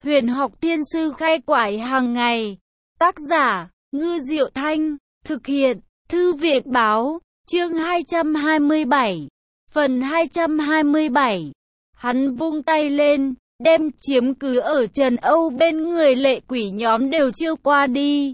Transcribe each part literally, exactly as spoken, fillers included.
Huyền học thiên sư khai quải hàng ngày. Tác giả, Ngư Diệu Thanh. Thực hiện, Thư viện Báo. Chương hai trăm hai mươi bảy. Phần hai trăm hai mươi bảy. Hắn vung tay lên, đem chiếm cứ ở Trần Âu bên người lệ quỷ nhóm đều chiêu qua đi.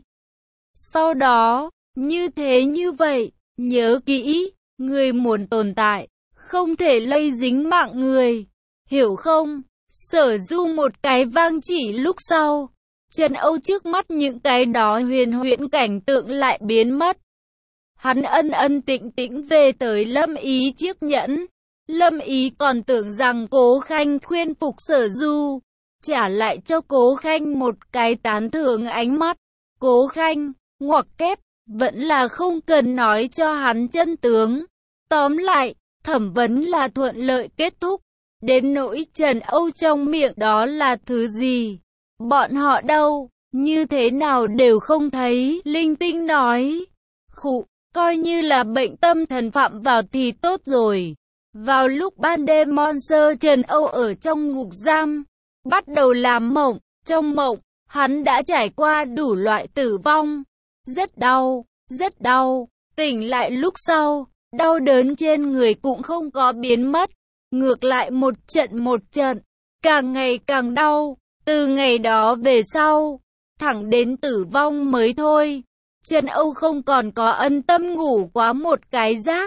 Sau đó, như thế như vậy, nhớ kỹ, người muốn tồn tại, không thể lây dính mạng người, hiểu không? Sở Du một cái vang chỉ lúc sau, Trần Âu trước mắt những cái đó huyền huyễn cảnh tượng lại biến mất. Hắn ân ân tĩnh tĩnh về tới Lâm Ý chiếc nhẫn. Lâm Ý còn tưởng rằng Cố Khanh khuyên phục Sở Du, trả lại cho Cố Khanh một cái tán thưởng ánh mắt. Cố Khanh, ngoặc kép, vẫn là không cần nói cho hắn chân tướng. Tóm lại, thẩm vấn là thuận lợi kết thúc. Đến nỗi Trần Âu trong miệng đó là thứ gì? Bọn họ đâu? Như thế nào đều không thấy. Linh Tinh nói. Khụ, coi như là bệnh tâm thần phạm vào thì tốt rồi. Vào lúc ban đêm Monster Trần Âu ở trong ngục giam, bắt đầu làm mộng. Trong mộng, hắn đã trải qua đủ loại tử vong. Rất đau, rất đau. Tỉnh lại lúc sau, đau đớn trên người cũng không có biến mất. Ngược lại một trận một trận, càng ngày càng đau. Từ ngày đó về sau, thẳng đến tử vong mới thôi. Trần Âu không còn có ân tâm ngủ quá một cái giấc.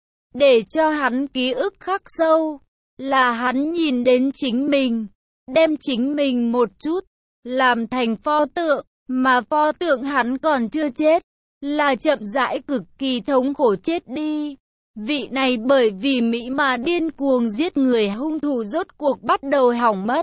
Để cho hắn ký ức khắc sâu, là hắn nhìn đến chính mình, đem chính mình một chút, làm thành pho tượng, mà pho tượng hắn còn chưa chết, là chậm rãi cực kỳ thống khổ chết đi. Vị này bởi vì Mỹ mà điên cuồng giết người hung thủ rốt cuộc bắt đầu hỏng mất.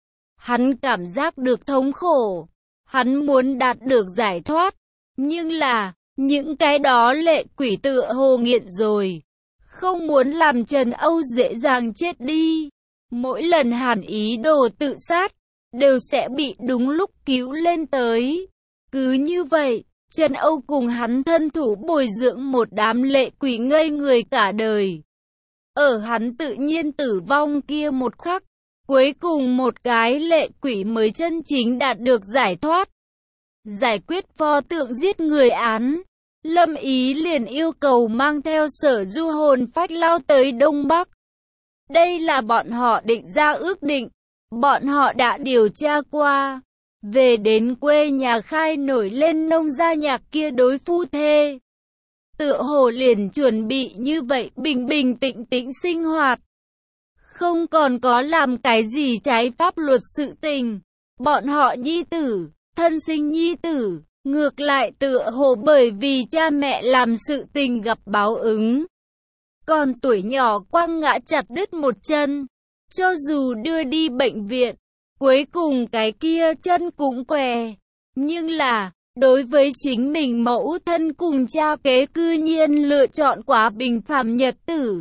Hắn cảm giác được thống khổ, hắn muốn đạt được giải thoát, nhưng là, những cái đó lệ quỷ tựa hồ nghiện rồi. Không muốn làm Trần Âu dễ dàng chết đi. Mỗi lần hắn ý đồ tự sát, đều sẽ bị đúng lúc cứu lên tới. Cứ như vậy, Trần Âu cùng hắn thân thủ bồi dưỡng một đám lệ quỷ ngây người cả đời. Ở hắn tự nhiên tử vong kia một khắc, cuối cùng một cái lệ quỷ mới chân chính đạt được giải thoát. Giải quyết pho tượng giết người án, Lâm Ý liền yêu cầu mang theo Sở Du hồn phách lao tới Đông Bắc. Đây là bọn họ định ra ước định, bọn họ đã điều tra qua. Về đến quê nhà khai nổi lên nông gia nhạc kia đối phu thê. Tựa hồ liền chuẩn bị như vậy bình bình tĩnh tĩnh sinh hoạt. Không còn có làm cái gì trái pháp luật sự tình. Bọn họ nhi tử, thân sinh nhi tử, ngược lại tựa hồ bởi vì cha mẹ làm sự tình gặp báo ứng. Còn tuổi nhỏ quăng ngã chặt đứt một chân. Cho dù đưa đi bệnh viện, cuối cùng cái kia chân cũng què. Nhưng là, đối với chính mình mẫu thân cùng cha kế cư nhiên lựa chọn quá bình phàm nhật tử.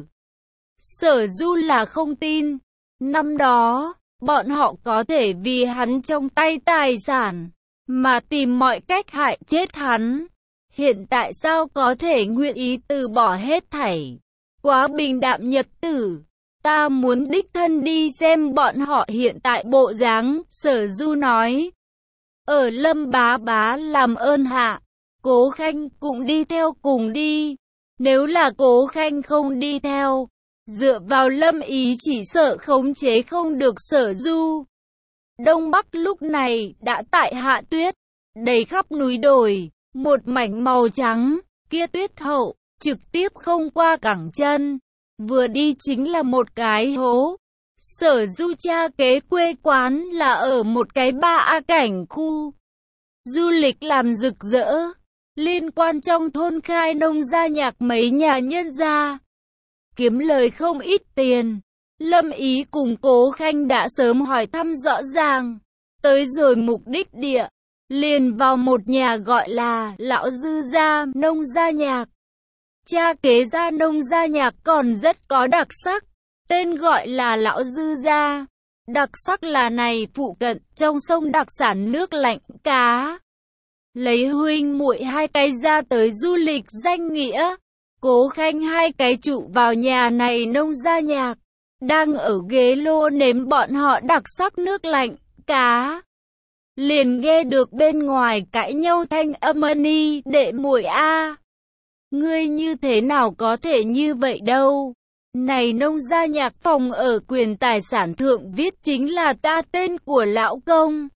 Sở Du là không tin. Năm đó, bọn họ có thể vì hắn trong tay tài sản, mà tìm mọi cách hại chết hắn. Hiện tại sao có thể nguyện ý từ bỏ hết thảy? Quá bình đạm nhật tử. Ta muốn đích thân đi xem bọn họ hiện tại bộ dáng, Sở Du nói. Ở Lâm bá bá làm ơn hạ, Cố Khanh cũng đi theo cùng đi. Nếu là Cố Khanh không đi theo, dựa vào Lâm Ý chỉ sợ khống chế không được Sở Du. Đông Bắc lúc này đã tại hạ tuyết, đầy khắp núi đồi, một mảnh màu trắng, kia tuyết hậu, trực tiếp không qua cẳng chân. Vừa đi chính là một cái hố. Sở Du cha kế quê quán là ở một cái ba A cảnh khu. Du lịch làm rực rỡ. Liên quan trong thôn khai nông gia nhạc mấy nhà nhân gia. Kiếm lời không ít tiền. Lâm Ý cùng Cố Khanh đã sớm hỏi thăm rõ ràng. Tới rồi mục đích địa. Liền vào một nhà gọi là Lão Dư gia nông gia nhạc. Cha kế gia nông gia nhạc còn rất có đặc sắc, tên gọi là Lão Dư gia. Đặc sắc là này phụ cận trong sông đặc sản nước lạnh cá. Lấy huynh muội hai cái ra tới du lịch danh nghĩa. Cố Khanh hai cái trụ vào nhà này nông gia nhạc, đang ở ghế lô nếm bọn họ đặc sắc nước lạnh cá. Liền nghe được bên ngoài cãi nhau thanh âm ni, đệ muội a, ngươi như thế nào có thể như vậy đâu. Này nông gia nhạc phòng ở quyền tài sản thượng viết chính là ta tên của lão công.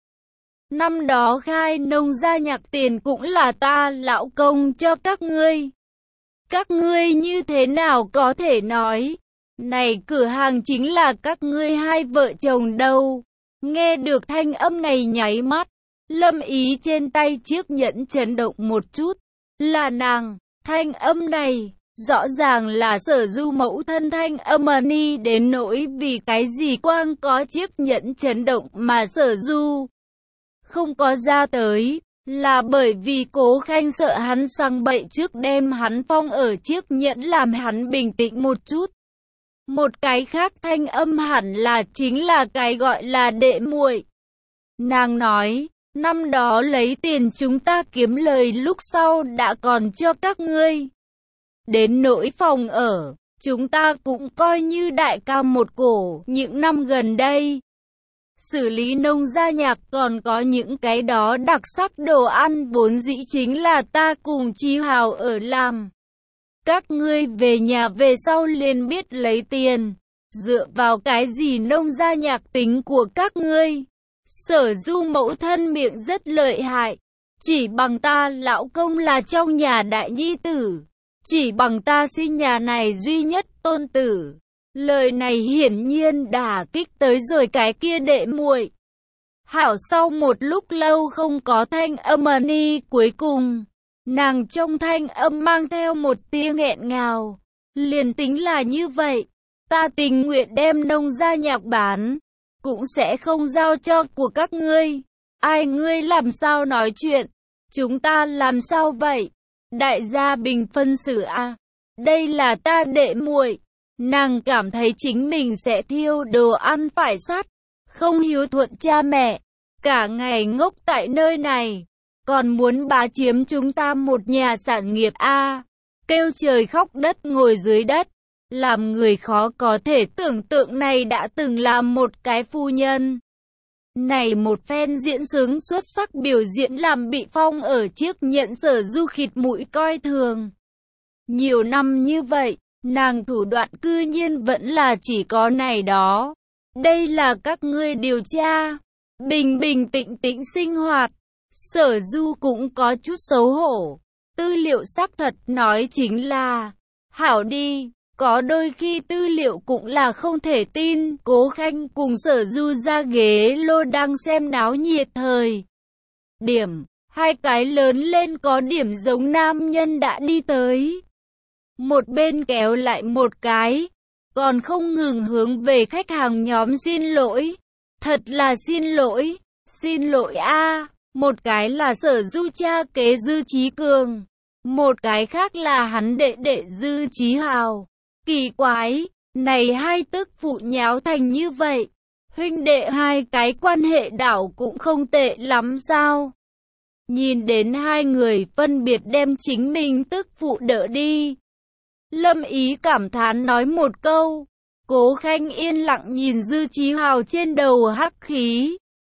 Năm đó khai nông gia nhạc tiền cũng là ta lão công cho các ngươi. Các ngươi như thế nào có thể nói, này cửa hàng chính là các ngươi hai vợ chồng đâu. Nghe được thanh âm này nháy mắt, Lâm Ý trên tay chiếc nhẫn chấn động một chút. Là nàng, thanh âm này, rõ ràng là Sở Du mẫu thân thanh âm ni, đến nỗi vì cái gì quang có chiếc nhẫn chấn động mà Sở Du không có ra tới, là bởi vì Cố Khanh sợ hắn sang bậy trước đem hắn phong ở chiếc nhẫn làm hắn bình tĩnh một chút. Một cái khác thanh âm hẳn là chính là cái gọi là đệ muội. Nàng nói, năm đó lấy tiền chúng ta kiếm lời lúc sau đã còn cho các ngươi. Đến nỗi phòng ở, chúng ta cũng coi như đại ca một cổ những năm gần đây. Xử lý nông gia nhạc còn có những cái đó đặc sắc đồ ăn vốn dĩ chính là ta cùng Chi Hào ở làm. Các ngươi về nhà về sau liền biết lấy tiền, dựa vào cái gì nông gia nhạc tính của các ngươi. Sở Du mẫu thân miệng rất lợi hại, chỉ bằng ta lão công là trong nhà đại nhi tử, chỉ bằng ta sinh nhà này duy nhất tôn tử. Lời này hiển nhiên đả kích tới rồi cái kia đệ muội. Hảo sau một lúc lâu không có thanh âm ni, cuối cùng nàng trong thanh âm mang theo một tia nghẹn ngào. Liền tính là như vậy, ta tình nguyện đem nông gia nhạc bán, cũng sẽ không giao cho của các ngươi. Ai ngươi làm sao nói chuyện, chúng ta làm sao vậy? Đại gia bình phân xử a. Đây là ta đệ muội. Nàng cảm thấy chính mình sẽ thiêu đồ ăn phải sắt, không hiếu thuận cha mẹ, cả ngày ngốc tại nơi này, còn muốn bá chiếm chúng ta một nhà sản nghiệp a. Kêu trời khóc đất ngồi dưới đất, làm người khó có thể tưởng tượng này đã từng là một cái phu nhân. Này một phen diễn sướng xuất sắc biểu diễn làm bị phong ở chiếc nhẫn Sở Du khịt mũi coi thường. Nhiều năm như vậy, nàng thủ đoạn cư nhiên vẫn là chỉ có này đó. Đây là các ngươi điều tra, bình bình tĩnh tĩnh sinh hoạt. Sở Du cũng có chút xấu hổ. Tư liệu xác thật nói chính là, hảo đi, có đôi khi tư liệu cũng là không thể tin. Cố Khanh cùng Sở Du ra ghế lô đang xem náo nhiệt thời điểm, hai cái lớn lên có điểm giống nam nhân đã đi tới. Một bên kéo lại một cái, còn không ngừng hướng về khách hàng nhóm xin lỗi. Thật là xin lỗi, xin lỗi a. Một cái là Sở Du cha kế Dư Chí Cường, một cái khác là hắn đệ đệ Dư Chí Hào. Kỳ quái, này hai tức phụ nháo thành như vậy, huynh đệ hai cái quan hệ đảo cũng không tệ lắm sao? Nhìn đến hai người phân biệt đem chính mình tức phụ đỡ đi, Lâm Ý cảm thán nói một câu. Cố Khanh yên lặng nhìn Dư Chí Hào trên đầu hắc khí,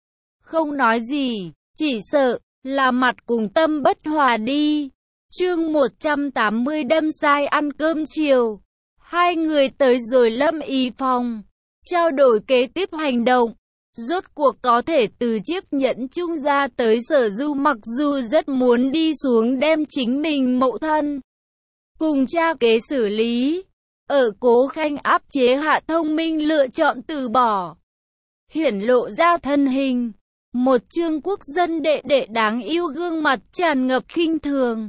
không nói gì, chỉ sợ là mặt cùng tâm bất hòa đi. Chương một trăm tám mươi đâm sai ăn cơm chiều. Hai người tới rồi Lâm Ý phòng, trao đổi kế tiếp hành động. Rốt cuộc có thể từ chiếc nhẫn chung ra tới Sở Du, mặc dù rất muốn đi xuống đem chính mình mẫu thân cùng cha kế xử lý, ở Cố Khanh áp chế hạ thông minh lựa chọn từ bỏ, hiển lộ ra thân hình một trương quốc dân đệ đệ đáng yêu, gương mặt tràn ngập khinh thường.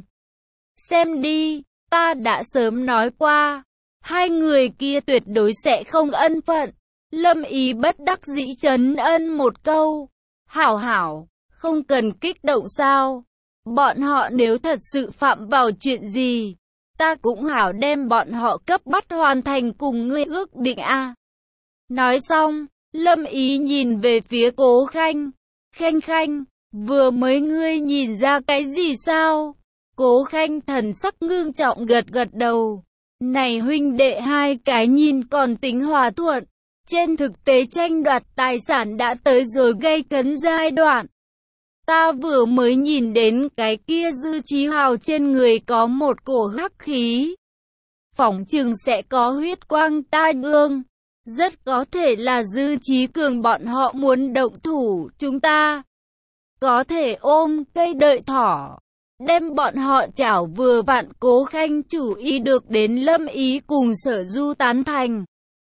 Xem đi, ta đã sớm nói qua, hai người kia tuyệt đối sẽ không ân phận. Lâm Ý bất đắc dĩ trấn ân một câu. Hảo hảo, không cần kích động sao. Bọn họ nếu thật sự phạm vào chuyện gì, ta cũng hảo đem bọn họ cấp bắt hoàn thành cùng ngươi ước định a. Nói xong, Lâm Ý nhìn về phía Cố Khanh. Khanh Khanh, vừa mới ngươi nhìn ra cái gì sao? Cố Khanh thần sắc ngưng trọng gật gật đầu. Này huynh đệ hai cái nhìn còn tính hòa thuận, Trên thực tế tranh đoạt tài sản đã tới rồi gay cấn giai đoạn. Ta vừa mới nhìn đến cái kia Dư Chí Hào trên người có một cổ hắc khí. Phỏng chừng sẽ có huyết quang tai ương. Rất có thể là Dư Chí Cường bọn họ muốn động thủ chúng ta. Có thể ôm cây đợi thỏ. Đem bọn họ chảo vừa vặn. Cố Khanh chủ ý được đến Lâm Ý cùng Sở Du tán thành.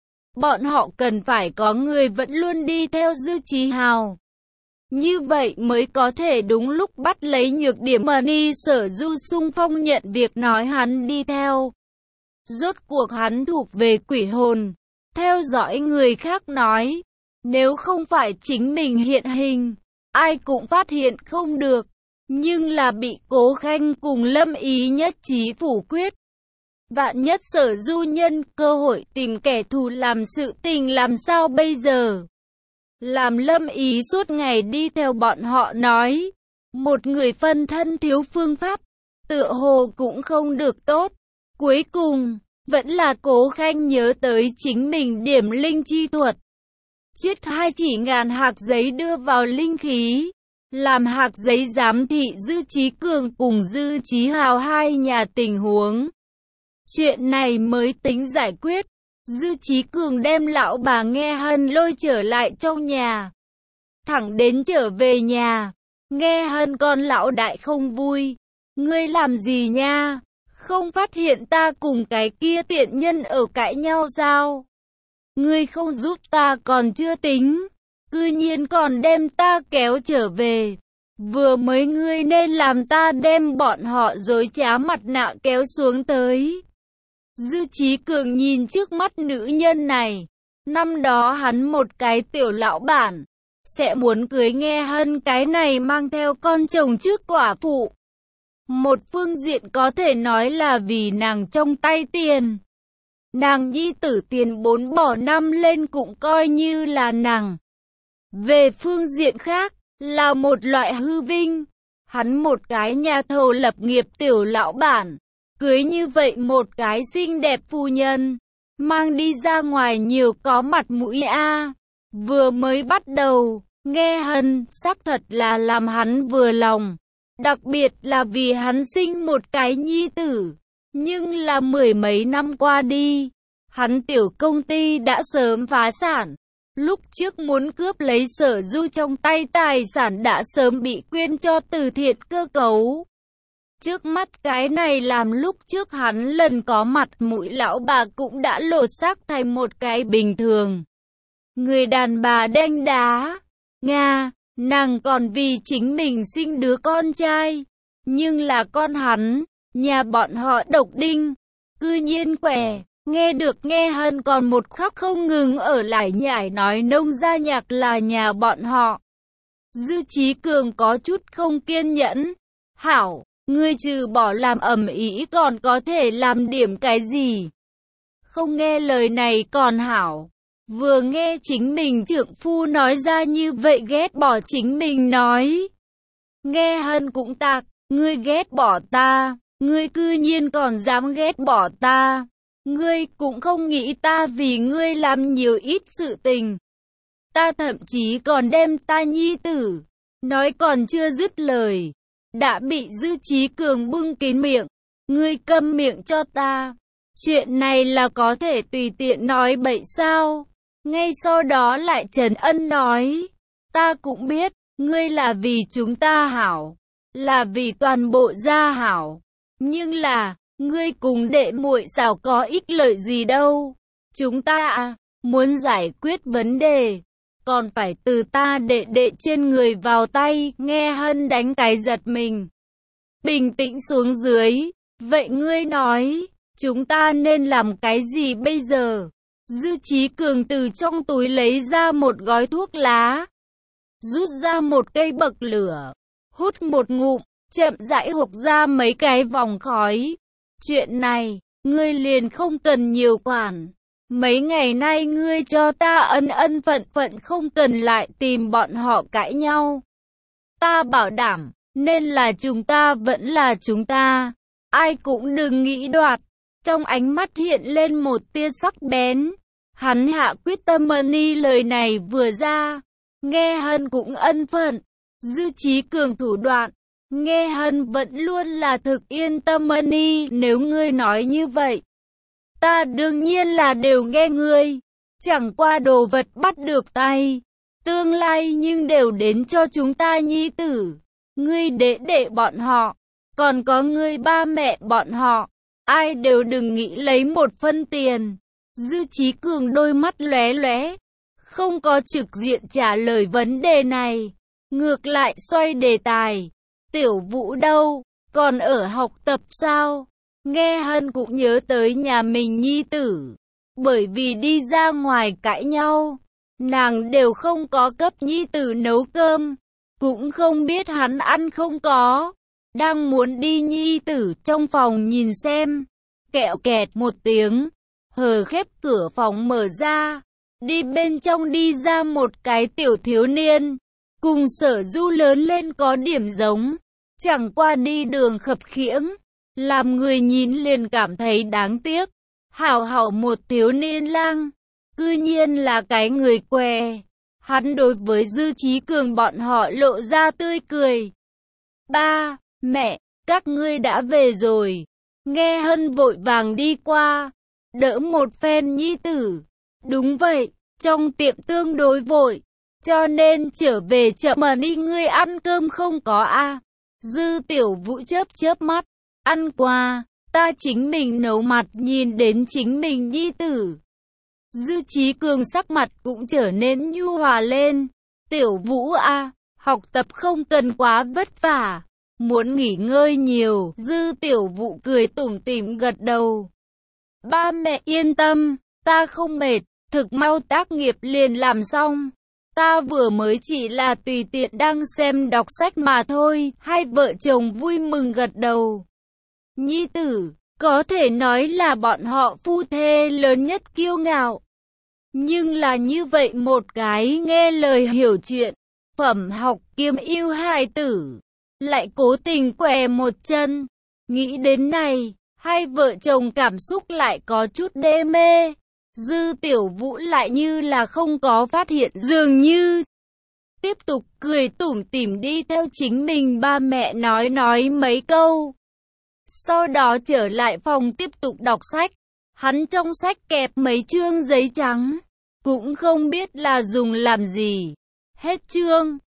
Bọn họ cần phải có người vẫn luôn đi theo Dư Chí Hào. Như vậy mới có thể đúng lúc bắt lấy nhược điểm mà đi Sở Du xung phong nhận việc nói hắn đi theo. Rốt cuộc hắn thuộc về quỷ hồn. Theo dõi người khác nói. Nếu không phải chính mình hiện hình, ai cũng phát hiện không được. Nhưng là bị Cố Khanh cùng Lâm Ý nhất trí phủ quyết. Vạn nhất Sở Du nhân cơ hội tìm kẻ thù làm sự tình làm sao bây giờ? Làm Lâm Ý suốt ngày đi theo bọn họ nói. Một người phân thân thiếu phương pháp, tựa hồ cũng không được tốt. Cuối cùng, vẫn là Cố Khanh nhớ tới chính mình điểm linh chi thuật. Chiết hai chỉ ngàn hạt giấy đưa vào linh khí. Làm hạt giấy giám thị Dư Chí Cường cùng Dư Chí Hào hai nhà tình huống. Chuyện này mới tính giải quyết. Dư Chí Cường đem lão bà Nghe Hân lôi trở lại trong nhà. Thẳng đến trở về nhà, Nghe Hân con lão đại không vui. Ngươi làm gì nha? Không phát hiện ta cùng cái kia tiện nhân ở cãi nhau sao? Ngươi không giúp ta còn chưa tính, cư nhiên còn đem ta kéo trở về. Vừa mới ngươi nên làm ta đem bọn họ dối trá mặt nạ kéo xuống tới. Dư Chí Cường nhìn trước mắt nữ nhân này. Năm đó hắn một cái tiểu lão bản, sẽ muốn cưới Nghe Hân cái này mang theo con chồng trước quả phụ. Một phương diện có thể nói là vì nàng trong tay tiền. Nàng nhi tử tiền bốn bỏ năm lên cũng coi như là nàng. Về phương diện khác, là một loại hư vinh. Hắn một cái nhà thầu lập nghiệp tiểu lão bản, cưới như vậy một cái xinh đẹp phu nhân, mang đi ra ngoài nhiều có mặt mũi a. À. Vừa mới bắt đầu, Nghe Hân xác thật là làm hắn vừa lòng. Đặc biệt là vì hắn sinh một cái nhi tử. Nhưng là mười mấy năm qua đi, hắn tiểu công ty đã sớm phá sản. Lúc trước muốn cướp lấy Sở Du trong tay tài sản đã sớm bị quyên cho từ thiện cơ cấu. Trước mắt cái này làm lúc trước hắn lần có mặt mũi lão bà cũng đã lột xác thành một cái bình thường. Người đàn bà đanh đá. Nga, nàng còn vì chính mình sinh đứa con trai. Nhưng là con hắn, nhà bọn họ Độc Đinh, cư nhiên quẻ. Nghe được Nghe Hân còn một khắc không ngừng ở lại nhải nói nông gia nhạc là nhà bọn họ. Dư Chí Cường có chút không kiên nhẫn. Hảo, ngươi trừ bỏ làm ầm ĩ còn có thể làm điểm cái gì? Không nghe lời này còn hảo. Vừa nghe chính mình trượng phu nói ra như vậy ghét bỏ chính mình nói. Nghe Hân cũng tạc, ngươi ghét bỏ ta, ngươi cư nhiên còn dám ghét bỏ ta. Ngươi cũng không nghĩ ta vì ngươi làm nhiều ít sự tình. Ta thậm chí còn đem ta nhi tử. Nói còn chưa dứt lời, đã bị Dư Chí Cường bưng kín miệng. Ngươi câm miệng cho ta. Chuyện này là có thể tùy tiện nói bậy sao? Ngay sau đó lại trấn ân nói. Ta cũng biết, ngươi là vì chúng ta hảo. Là vì toàn bộ gia hảo. Nhưng là, ngươi cùng đệ muội sao có ích lợi gì đâu. Chúng ta à, muốn giải quyết vấn đề, còn phải từ ta đệ đệ trên người vào tay. Nghe Hân đánh cái giật mình. Bình tĩnh xuống dưới. Vậy ngươi nói, chúng ta nên làm cái gì bây giờ? Dư Chí Cường từ trong túi lấy ra một gói thuốc lá. Rút ra một cây bậc lửa. Hút một ngụm, chậm rãi hộc ra mấy cái vòng khói. Chuyện này, ngươi liền không cần nhiều quản. Mấy ngày nay ngươi cho ta ân ân phận phận không cần lại tìm bọn họ cãi nhau. Ta bảo đảm, nên là chúng ta vẫn là chúng ta. Ai cũng đừng nghĩ đoạt. Trong ánh mắt hiện lên một tia sắc bén. Hắn hạ quyết tâm ni lời này vừa ra, Nghe Hân cũng ân phận. Dư Chí Cường thủ đoạn, Nghe Hân vẫn luôn là thực yên tâm ni, nếu ngươi nói như vậy, ta đương nhiên là đều nghe ngươi. Chẳng qua đồ vật bắt được tay, tương lai nhưng đều đến cho chúng ta nhi tử. Ngươi đệ đệ bọn họ, còn có ngươi ba mẹ bọn họ, ai đều đừng nghĩ lấy một phân tiền. Dư Chí Cường đôi mắt lóe lóe, không có trực diện trả lời vấn đề này, ngược lại xoay đề tài. Tiểu Vũ đâu, còn ở học tập sao? Nghe Hân cũng nhớ tới nhà mình nhi tử, bởi vì đi ra ngoài cãi nhau, nàng đều không có cấp nhi tử nấu cơm, cũng không biết hắn ăn không có. Đang muốn đi nhi tử trong phòng nhìn xem, kẹo kẹt một tiếng, hờ khép cửa phòng mở ra, đi bên trong đi ra một cái tiểu thiếu niên, cùng Sở Du lớn lên có điểm giống, chẳng qua đi đường khập khiễng, làm người nhìn liền cảm thấy đáng tiếc. Hảo hảo một thiếu niên lang, cư nhiên là cái người què. Hắn đối với Dư Chí Cường bọn họ lộ ra tươi cười. Ba, mẹ, các ngươi đã về rồi. Nghe Hân vội vàng đi qua, đỡ một phen nhi tử. Đúng vậy, trong tiệm tương đối vội, cho nên trở về chậm mà đi. Ngươi ăn cơm không có a? Dư Tiểu Vũ chớp chớp mắt, ăn qua, ta chính mình nấu. Mặt nhìn đến chính mình nhi tử, Dư Chí Cường sắc mặt cũng trở nên nhu hòa lên. Tiểu Vũ a, học tập không cần quá vất vả, muốn nghỉ ngơi nhiều. Dư Tiểu Vũ cười tủm tỉm gật đầu. Ba mẹ yên tâm, ta không mệt, thực mau tác nghiệp liền làm xong. Ta vừa mới chỉ là tùy tiện đang xem đọc sách mà thôi. Hai vợ chồng vui mừng gật đầu. Nhi tử, có thể nói là bọn họ phu thê lớn nhất kiêu ngạo. Nhưng là như vậy một cái nghe lời hiểu chuyện, phẩm học kiêm yêu hài tử, lại cố tình què một chân. Nghĩ đến này, hai vợ chồng cảm xúc lại có chút đê mê. Dư Tiểu Vũ lại như là không có phát hiện dường như, tiếp tục cười tủm tỉm đi theo chính mình ba mẹ nói nói mấy câu. Sau đó trở lại phòng tiếp tục đọc sách. Hắn trong sách kẹp mấy chương giấy trắng, cũng không biết là dùng làm gì. Hết chương.